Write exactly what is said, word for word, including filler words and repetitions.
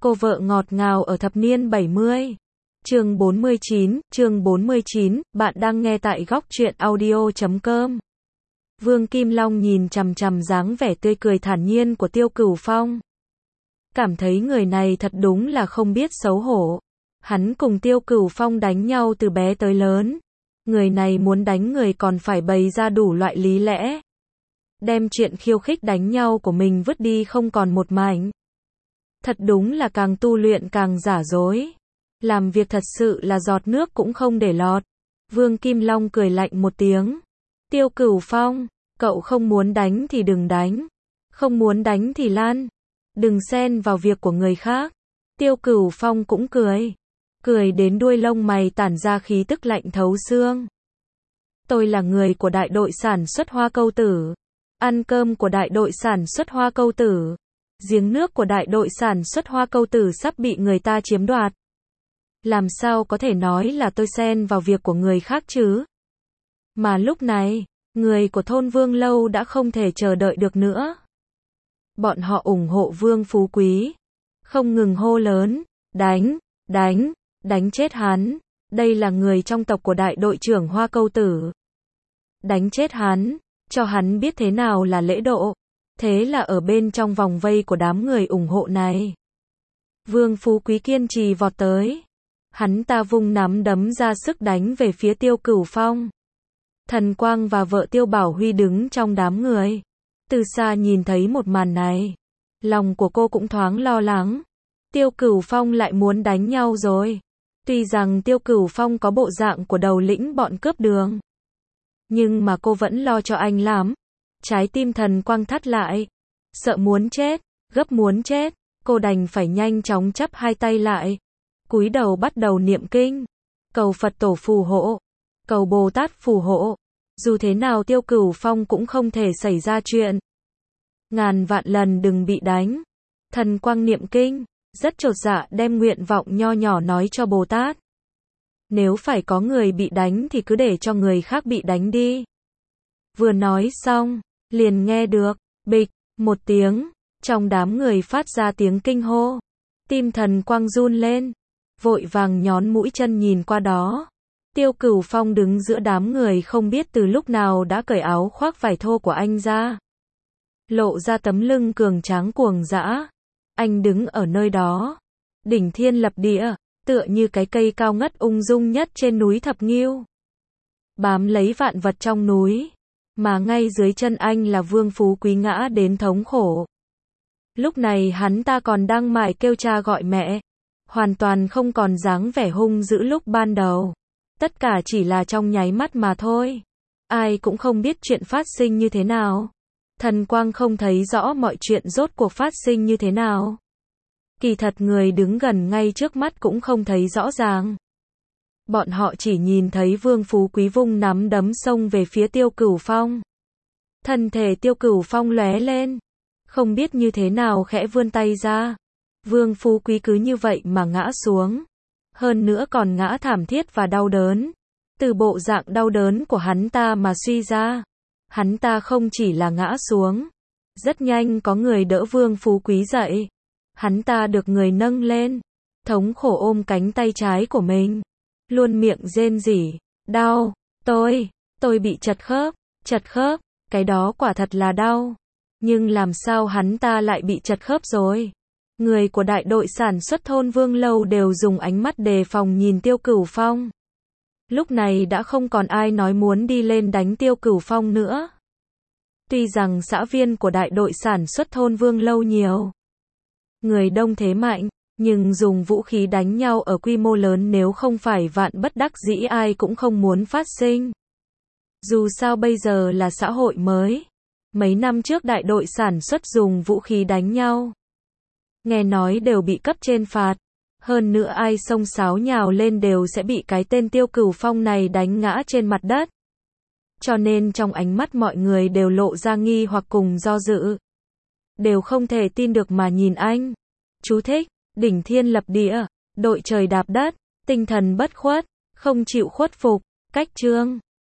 Cô vợ ngọt ngào ở thập niên bảy mươi. Chương bốn mươi chín, chương bốn mươi chín, bạn đang nghe tại góc truyện audio chấm com. Vương Kim Long nhìn chằm chằm dáng vẻ tươi cười thản nhiên của Tiêu Cửu Phong. Cảm thấy người này thật đúng là không biết xấu hổ. Hắn cùng Tiêu Cửu Phong đánh nhau từ bé tới lớn. Người này muốn đánh người còn phải bày ra đủ loại lý lẽ. Đem chuyện khiêu khích đánh nhau của mình vứt đi không còn một mảnh. Thật đúng là càng tu luyện càng giả dối. Làm việc thật sự là giọt nước cũng không để lọt. Vương Kim Long cười lạnh một tiếng. Tiêu Cửu Phong, cậu không muốn đánh thì đừng đánh. Không muốn đánh thì lan. Đừng xen vào việc của người khác. Tiêu Cửu Phong cũng cười. Cười đến đuôi lông mày tản ra khí tức lạnh thấu xương. Tôi là người của đại đội sản xuất hoa câu tử. Ăn cơm của đại đội sản xuất hoa câu tử. Giếng nước của đại đội sản xuất hoa câu tử sắp bị người ta chiếm đoạt. Làm sao có thể nói là tôi xen vào việc của người khác chứ? Mà lúc này, người của thôn Vương Lâu đã không thể chờ đợi được nữa. Bọn họ ủng hộ Vương Phú Quý. Không ngừng hô lớn, đánh, đánh, đánh chết hắn. Đây là người trong tộc của đại đội trưởng hoa câu tử. Đánh chết hắn, cho hắn biết thế nào là lễ độ. Thế là ở bên trong vòng vây của đám người ủng hộ này. Vương Phú Quý kiên trì vọt tới. Hắn ta vung nắm đấm ra sức đánh về phía Tiêu Cửu Phong. Thần Quang và vợ Tiêu Bảo Huy đứng trong đám người. Từ xa nhìn thấy một màn này. Lòng của cô cũng thoáng lo lắng. Tiêu Cửu Phong lại muốn đánh nhau rồi. Tuy rằng Tiêu Cửu Phong có bộ dạng của đầu lĩnh bọn cướp đường. Nhưng mà cô vẫn lo cho anh lắm. Trái tim Thần Quang thắt lại. Sợ muốn chết, gấp muốn chết. Cô đành phải nhanh chóng chắp hai tay lại. Cúi đầu bắt đầu niệm kinh. Cầu Phật tổ phù hộ. Cầu Bồ Tát phù hộ. Dù thế nào Tiêu Cửu Phong cũng không thể xảy ra chuyện. Ngàn vạn lần đừng bị đánh. Thần Quang niệm kinh. Rất chột dạ đem nguyện vọng nho nhỏ nói cho Bồ Tát. Nếu phải có người bị đánh thì cứ để cho người khác bị đánh đi. Vừa nói xong, liền nghe được, bịch, một tiếng, trong đám người phát ra tiếng kinh hô. Tim Thần Quang run lên, vội vàng nhón mũi chân nhìn qua đó. Tiêu Cửu Phong đứng giữa đám người không biết từ lúc nào đã cởi áo khoác vải thô của anh ra. Lộ ra tấm lưng cường tráng cuồng dã. Anh đứng ở nơi đó, đỉnh thiên lập địa, tựa như cái cây cao ngất ung dung nhất trên núi Thập Nghiêu. Bám lấy vạn vật trong núi, mà ngay dưới chân anh là Vương Phú Quý ngã đến thống khổ. Lúc này hắn ta còn đang mải kêu cha gọi mẹ, hoàn toàn không còn dáng vẻ hung dữ lúc ban đầu. Tất cả chỉ là trong nháy mắt mà thôi. Ai cũng không biết chuyện phát sinh như thế nào. Thần Quang không thấy rõ mọi chuyện rốt cuộc phát sinh như thế nào. Kỳ thật người đứng gần ngay trước mắt cũng không thấy rõ ràng. Bọn họ chỉ nhìn thấy Vương Phú Quý vung nắm đấm xông về phía Tiêu Cửu Phong. Thân thể Tiêu Cửu Phong lóe lên. Không biết như thế nào khẽ vươn tay ra. Vương Phú Quý cứ như vậy mà ngã xuống. Hơn nữa còn ngã thảm thiết và đau đớn. Từ bộ dạng đau đớn của hắn ta mà suy ra. Hắn ta không chỉ là ngã xuống. Rất nhanh có người đỡ Vương Phú Quý dậy. Hắn ta được người nâng lên. Thống khổ ôm cánh tay trái của mình. Luôn miệng rên rỉ. Đau. Tôi. Tôi bị chật khớp. Chật khớp. Cái đó quả thật là đau. Nhưng làm sao hắn ta lại bị chật khớp rồi? Người của đại đội sản xuất thôn Vương Lâu đều dùng ánh mắt đề phòng nhìn Tiêu Cửu Phong. Lúc này đã không còn ai nói muốn đi lên đánh Tiêu Cửu Phong nữa. Tuy rằng xã viên của đại đội sản xuất thôn Vương Lâu nhiều. Người đông thế mạnh, nhưng dùng vũ khí đánh nhau ở quy mô lớn nếu không phải vạn bất đắc dĩ ai cũng không muốn phát sinh. Dù sao bây giờ là xã hội mới. Mấy năm trước đại đội sản xuất dùng vũ khí đánh nhau. Nghe nói đều bị cấp trên phạt. Hơn nữa ai xông xáo nhào lên đều sẽ bị cái tên Tiêu Cửu Phong này đánh ngã trên mặt đất. Cho nên trong ánh mắt mọi người đều lộ ra nghi hoặc cùng do dự. Đều không thể tin được mà nhìn anh. Chú thích, đỉnh thiên lập địa, đội trời đạp đất, tinh thần bất khuất, không chịu khuất phục, cách chương.